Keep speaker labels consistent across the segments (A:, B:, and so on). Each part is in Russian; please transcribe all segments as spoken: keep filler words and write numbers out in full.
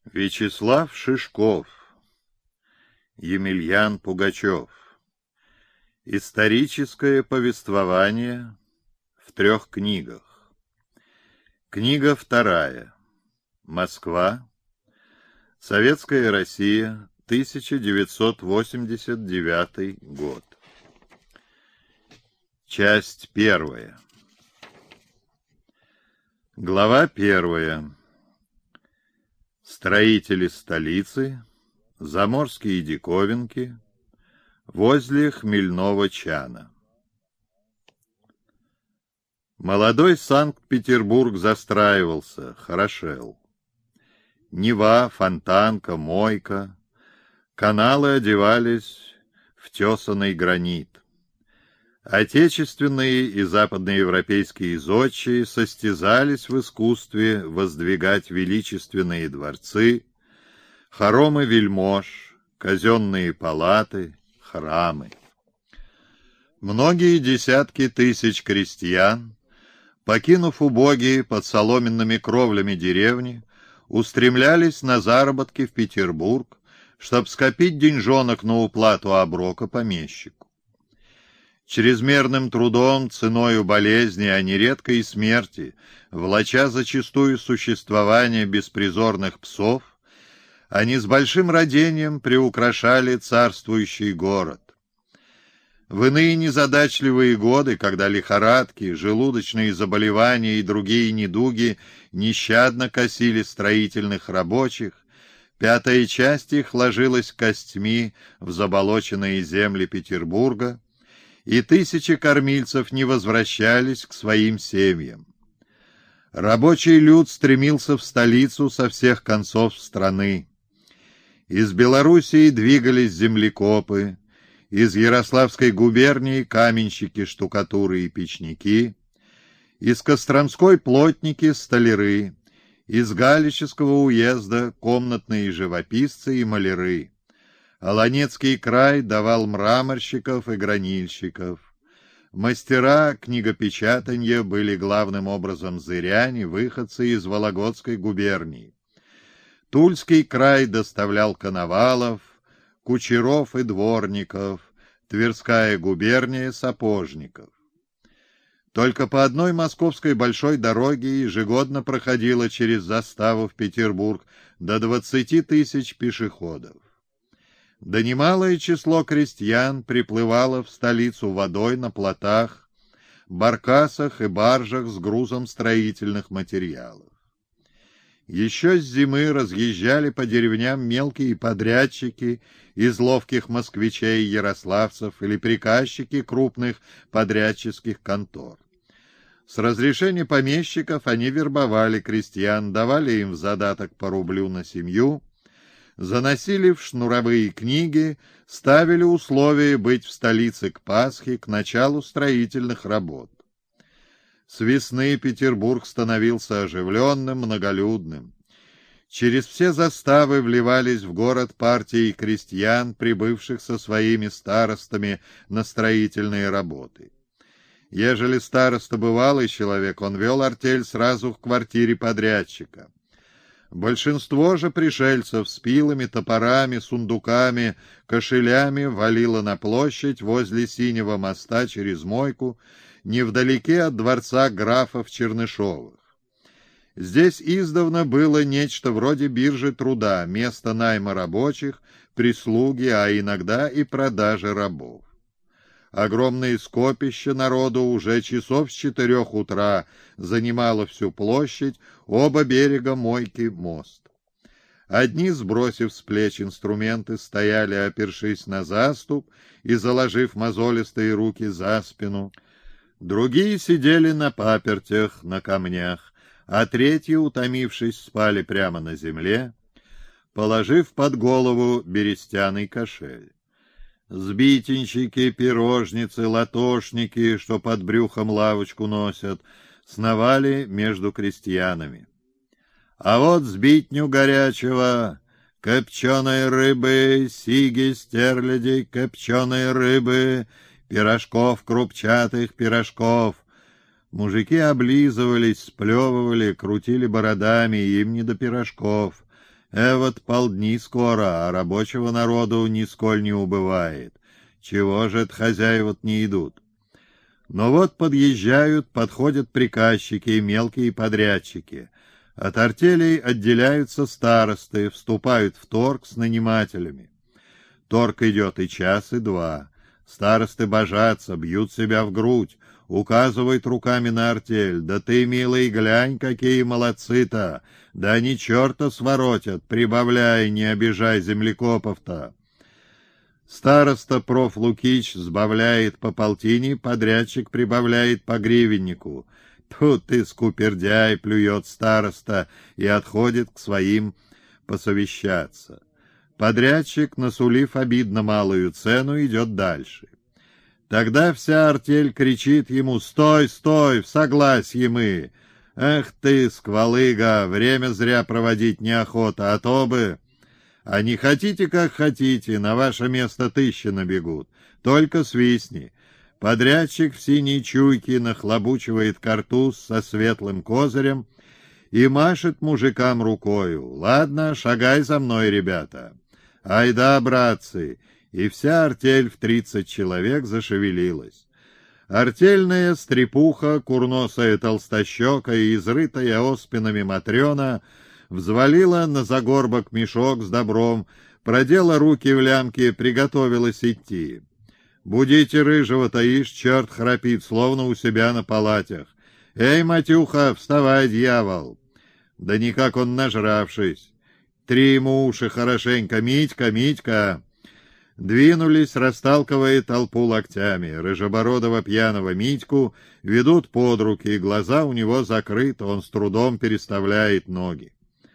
A: Вячеслав Шишков, Емельян Пугачев. Историческое повествование в трех книгах. Книга вторая. Москва. Советская Россия. тысяча девятьсот восемьдесят девятый год. Часть первая. Глава первая. Строители столицы, заморские диковинки, возле хмельного чана. Молодой Санкт-Петербург застраивался, хорошел. Нева, Фонтанка, Мойка, каналы одевались в тесаный гранит. Отечественные и западноевропейские зодчие состязались в искусстве воздвигать величественные дворцы, хоромы вельмож, казенные палаты, храмы. Многие десятки тысяч крестьян, покинув убогие под соломенными кровлями деревни, устремлялись на заработки в Петербург, чтоб скопить деньжонок на уплату оброка помещику. Чрезмерным трудом, ценою болезни, а нередко и смерти, влача зачастую существование беспризорных псов, они с большим радением приукрашали царствующий город. В иные незадачливые годы, когда лихорадки, желудочные заболевания и другие недуги нещадно косили строительных рабочих, пятая часть их ложилась костьми в заболоченные земли Петербурга, и тысячи кормильцев не возвращались к своим семьям. Рабочий люд стремился в столицу со всех концов страны. Из Белоруссии двигались землекопы, из Ярославской губернии каменщики, штукатуры и печники, из Костромской плотники, столяры, из Галичского уезда комнатные живописцы и маляры. Аланецкий край давал мраморщиков и гранильщиков. Мастера книгопечатанья были главным образом зыряне, выходцы из Вологодской губернии. Тульский край доставлял коновалов, кучеров и дворников, Тверская губерния — сапожников. Только по одной московской большой дороге ежегодно проходило через заставу в Петербург до двадцати тысяч пешеходов. Да немалое число крестьян приплывало в столицу водой на плотах, баркасах и баржах с грузом строительных материалов. Еще с зимы разъезжали по деревням мелкие подрядчики из ловких москвичей и ярославцев или приказчики крупных подрядческих контор. С разрешения помещиков они вербовали крестьян, давали им в задаток по рублю на семью, заносили в шнуровые книги, ставили условия быть в столице к Пасхе, к началу строительных работ. С весны Петербург становился оживленным, многолюдным. Через все заставы вливались в город партии крестьян, прибывших со своими старостами на строительные работы. Ежели староста бывалый человек, он вел артель сразу к квартире подрядчика. Большинство же пришельцев с пилами, топорами, сундуками, кошелями валило на площадь возле Синего моста через Мойку, невдалеке от дворца графов Чернышовых. Здесь издавна было нечто вроде биржи труда, место найма рабочих, прислуги, а иногда и продажи рабов. Огромное скопище народу уже часов с четырех утра занимало всю площадь, оба берега Мойки мост. Одни, сбросив с плеч инструменты, стояли, опершись на заступ и заложив мозолистые руки за спину. Другие сидели на папертях, на камнях, а третьи, утомившись, спали прямо на земле, положив под голову берестяный кошель. Сбитенщики, пирожницы, латошники, что под брюхом лавочку носят, сновали между крестьянами. А вот сбитню горячего, копченой рыбы, сиги, стерляди, копченой рыбы, пирожков крупчатых, пирожков. Мужики облизывались, сплевывали, крутили бородами, им не до пирожков. Э, вот полдни скоро, а рабочего народу нисколь не убывает. Чего же это хозяева не идут? Но вот подъезжают, подходят приказчики и мелкие подрядчики. От артелей отделяются старосты, вступают в торг с нанимателями. Торг идет и час, и два. Старосты божатся, бьют себя в грудь, указывают руками на артель. Да ты, милый, глянь, какие молодцы-то! Да они черта своротят, прибавляй, не обижай землекопов-то. Староста проф. Лукич сбавляет по полтине, подрядчик прибавляет по гривеннику. Тут ты скупердяй, плюет староста и отходит к своим посовещаться. Подрядчик, насулив обидно малую цену, идет дальше. Тогда вся артель кричит ему: «Стой, стой, в согласье мы! Эх ты, сквалыга, время зря проводить неохота, а то бы...» А не хотите, как хотите, на ваше место тысячи набегут. Только свистни. Подрядчик в синей чуйке нахлобучивает картуз со светлым козырем и машет мужикам рукою. «Ладно, шагай за мной, ребята». «Айда, братцы!» И вся артель в тридцать человек зашевелилась. Артельная стрепуха, курносая толстощека и изрытая оспинами Матрена взвалила на загорбок мешок с добром, продела руки в лямки, приготовилась идти. «Будите рыжего-то, ишь, черт храпит, словно у себя на палатях. Эй, Матюха, вставай, дьявол!» Да никак он нажравшись. Три ему уши хорошенько: «Митька, Митька!» Двинулись, расталкивая толпу локтями. Рыжебородого пьяного Митьку ведут под руки, глаза у него закрыты, он с трудом переставляет ноги.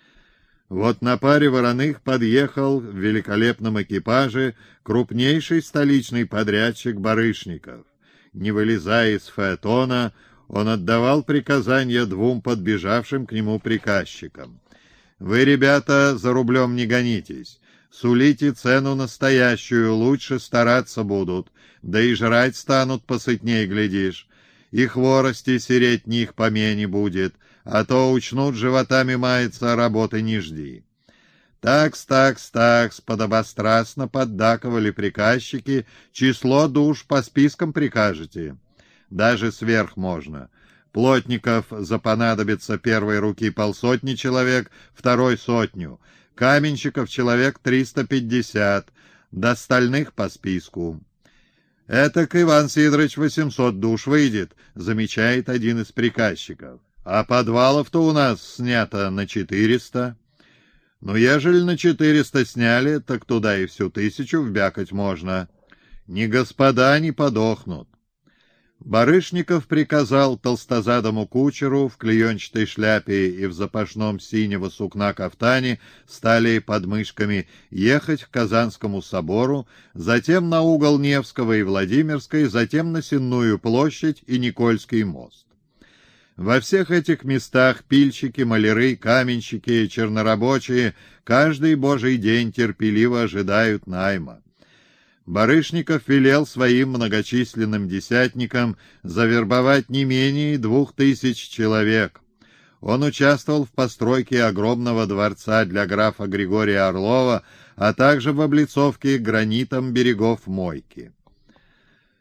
A: Вот на паре вороных подъехал в великолепном экипаже крупнейший столичный подрядчик Барышников. Не вылезая из фаэтона, он отдавал приказания двум подбежавшим к нему приказчикам. «Вы, ребята, за рублем не гонитесь. Сулите цену настоящую, лучше стараться будут, да и жрать станут посытней, глядишь. И хворости сереть них помене будет, а то учнут животами маяться, работы не жди». Такс, такс, такс, подобострастно поддакивали приказчики. «Число душ по спискам прикажете?» «Даже сверх можно. Плотников запонадобится первой руки полсотни человек, второй — сотню. Каменщиков человек триста пятьдесят, до остальных по списку». «Этак, Иван Сидорович, восемьсот душ выйдет», — замечает один из приказчиков. «А подвалов-то у нас снято на четыреста». «Ну, ежели на четыреста сняли, так туда и всю тысячу вбякать можно. Ни господа не подохнут». Барышников приказал толстозадому кучеру в клеенчатой шляпе и в запашном синего сукна кафтане с талией под мышками ехать к Казанскому собору, затем на угол Невского и Владимирской, затем на Сенную площадь и Никольский мост. Во всех этих местах пильщики, маляры, каменщики, чернорабочие каждый божий день терпеливо ожидают найма. Барышников велел своим многочисленным десятникам завербовать не менее двух тысяч человек. Он участвовал в постройке огромного дворца для графа Григория Орлова, а также в облицовке гранитом берегов Мойки.